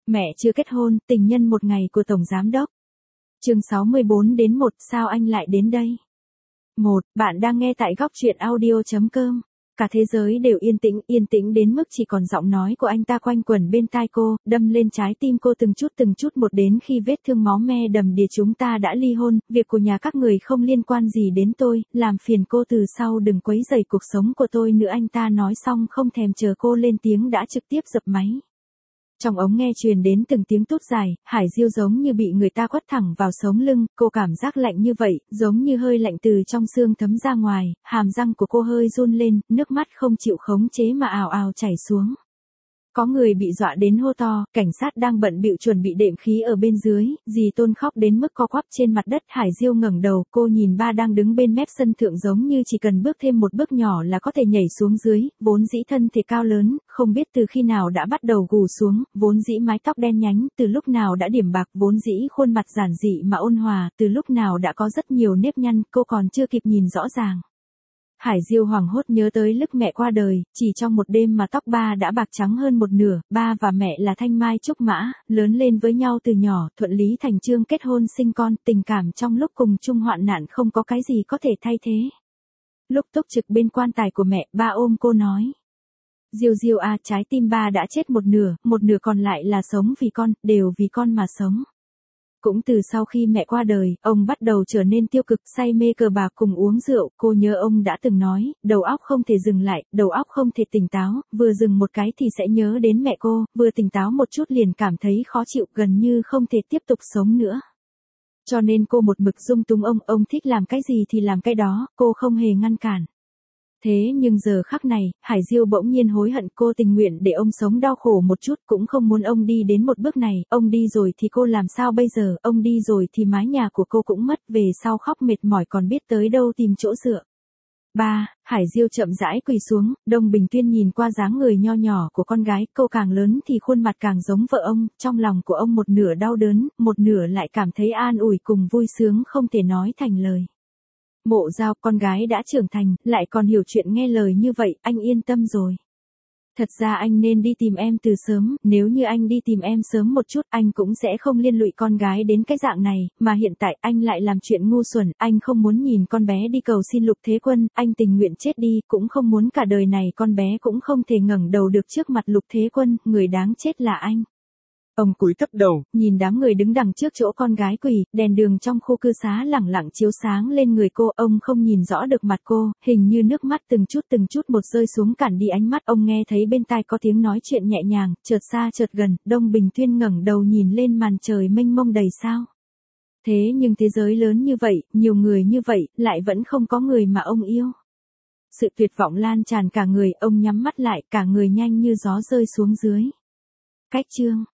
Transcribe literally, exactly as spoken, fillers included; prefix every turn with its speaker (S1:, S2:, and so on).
S1: Mẹ chưa kết hôn, tình nhân một ngày của Tổng Giám đốc. Chương sáu mươi bốn đến một, sao anh lại đến đây? một. Bạn đang nghe tại góc truyện audio chấm com. Cả thế giới đều yên tĩnh, yên tĩnh đến mức chỉ còn giọng nói của anh ta quanh quẩn bên tai cô, đâm lên trái tim cô từng chút từng chút một đến khi vết thương máu me đầm đìa. Chúng ta đã ly hôn, việc của nhà các người không liên quan gì đến tôi, làm phiền cô từ sau đừng quấy rầy cuộc sống của tôi nữa. Anh ta nói xong không thèm chờ cô lên tiếng đã trực tiếp dập máy. Trong ống nghe truyền đến từng tiếng tút dài, Hải Diêu giống như bị người ta quất thẳng vào sống lưng, cô cảm giác lạnh như vậy, giống như hơi lạnh từ trong xương thấm ra ngoài, hàm răng của cô hơi run lên, nước mắt không chịu khống chế mà ào ào chảy xuống. Có người bị dọa đến hô to, cảnh sát đang bận bịu chuẩn bị đệm khí ở bên dưới, dì Tôn khóc đến mức co quắp trên mặt đất. Hải Diêu ngẩng đầu, cô nhìn ba đang đứng bên mép sân thượng giống như chỉ cần bước thêm một bước nhỏ là có thể nhảy xuống dưới, vốn dĩ thân thể cao lớn, không biết từ khi nào đã bắt đầu gù xuống, vốn dĩ mái tóc đen nhánh, từ lúc nào đã điểm bạc, vốn dĩ khuôn mặt giản dị mà ôn hòa, từ lúc nào đã có rất nhiều nếp nhăn, cô còn chưa kịp nhìn rõ ràng. Hải Diêu hoảng hốt nhớ tới lúc mẹ qua đời, chỉ trong một đêm mà tóc ba đã bạc trắng hơn một nửa. Ba và mẹ là Thanh Mai Trúc Mã, lớn lên với nhau từ nhỏ, thuận lý thành chương kết hôn sinh con, tình cảm trong lúc cùng chung hoạn nạn không có cái gì có thể thay thế. Lúc túc trực bên quan tài của mẹ, ba ôm cô nói: Diêu Diêu à, trái tim ba đã chết một nửa, một nửa còn lại là sống vì con, đều vì con mà sống. Cũng từ sau khi mẹ qua đời, ông bắt đầu trở nên tiêu cực, say mê cờ bạc cùng uống rượu. Cô nhớ ông đã từng nói, đầu óc không thể dừng lại, đầu óc không thể tỉnh táo, vừa dừng một cái thì sẽ nhớ đến mẹ cô, vừa tỉnh táo một chút liền cảm thấy khó chịu, gần như không thể tiếp tục sống nữa. Cho nên cô một mực dung túng ông, ông thích làm cái gì thì làm cái đó, cô không hề ngăn cản. Thế nhưng giờ khắc này, Hải Diêu bỗng nhiên hối hận, cô tình nguyện để ông sống đau khổ một chút, cũng không muốn ông đi đến một bước này. Ông đi rồi thì cô làm sao bây giờ, ông đi rồi thì mái nhà của cô cũng mất, về sau khóc mệt mỏi còn biết tới đâu tìm chỗ dựa. Ba, Hải Diêu chậm rãi quỳ xuống, Đông Bình Tuyên nhìn qua dáng người nho nhỏ của con gái, cô càng lớn thì khuôn mặt càng giống vợ ông, trong lòng của ông một nửa đau đớn, một nửa lại cảm thấy an ủi cùng vui sướng không thể nói thành lời. Mộ Giao, con gái đã trưởng thành, lại còn hiểu chuyện nghe lời như vậy, anh yên tâm rồi. Thật ra anh nên đi tìm em từ sớm, nếu như anh đi tìm em sớm một chút, anh cũng sẽ không liên lụy con gái đến cái dạng này, mà hiện tại anh lại làm chuyện ngu xuẩn, anh không muốn nhìn con bé đi cầu xin Lục Thế Quân, anh tình nguyện chết đi, cũng không muốn cả đời này con bé cũng không thể ngẩng đầu được trước mặt Lục Thế Quân, người đáng chết là anh. Ông cúi thấp đầu, nhìn đám người đứng đằng trước chỗ con gái quỳ, đèn đường trong khu cư xá lẳng lặng chiếu sáng lên người cô, ông không nhìn rõ được mặt cô, hình như nước mắt từng chút từng chút một rơi xuống cản đi ánh mắt. Ông nghe thấy bên tai có tiếng nói chuyện nhẹ nhàng, chợt xa chợt gần. Đông Bình Tuyên ngẩng đầu nhìn lên màn trời mênh mông đầy sao. Thế nhưng thế giới lớn như vậy, nhiều người như vậy, lại vẫn không có người mà ông yêu. Sự tuyệt vọng lan tràn cả người, ông nhắm mắt lại, cả người nhanh như gió rơi xuống dưới. Cách chương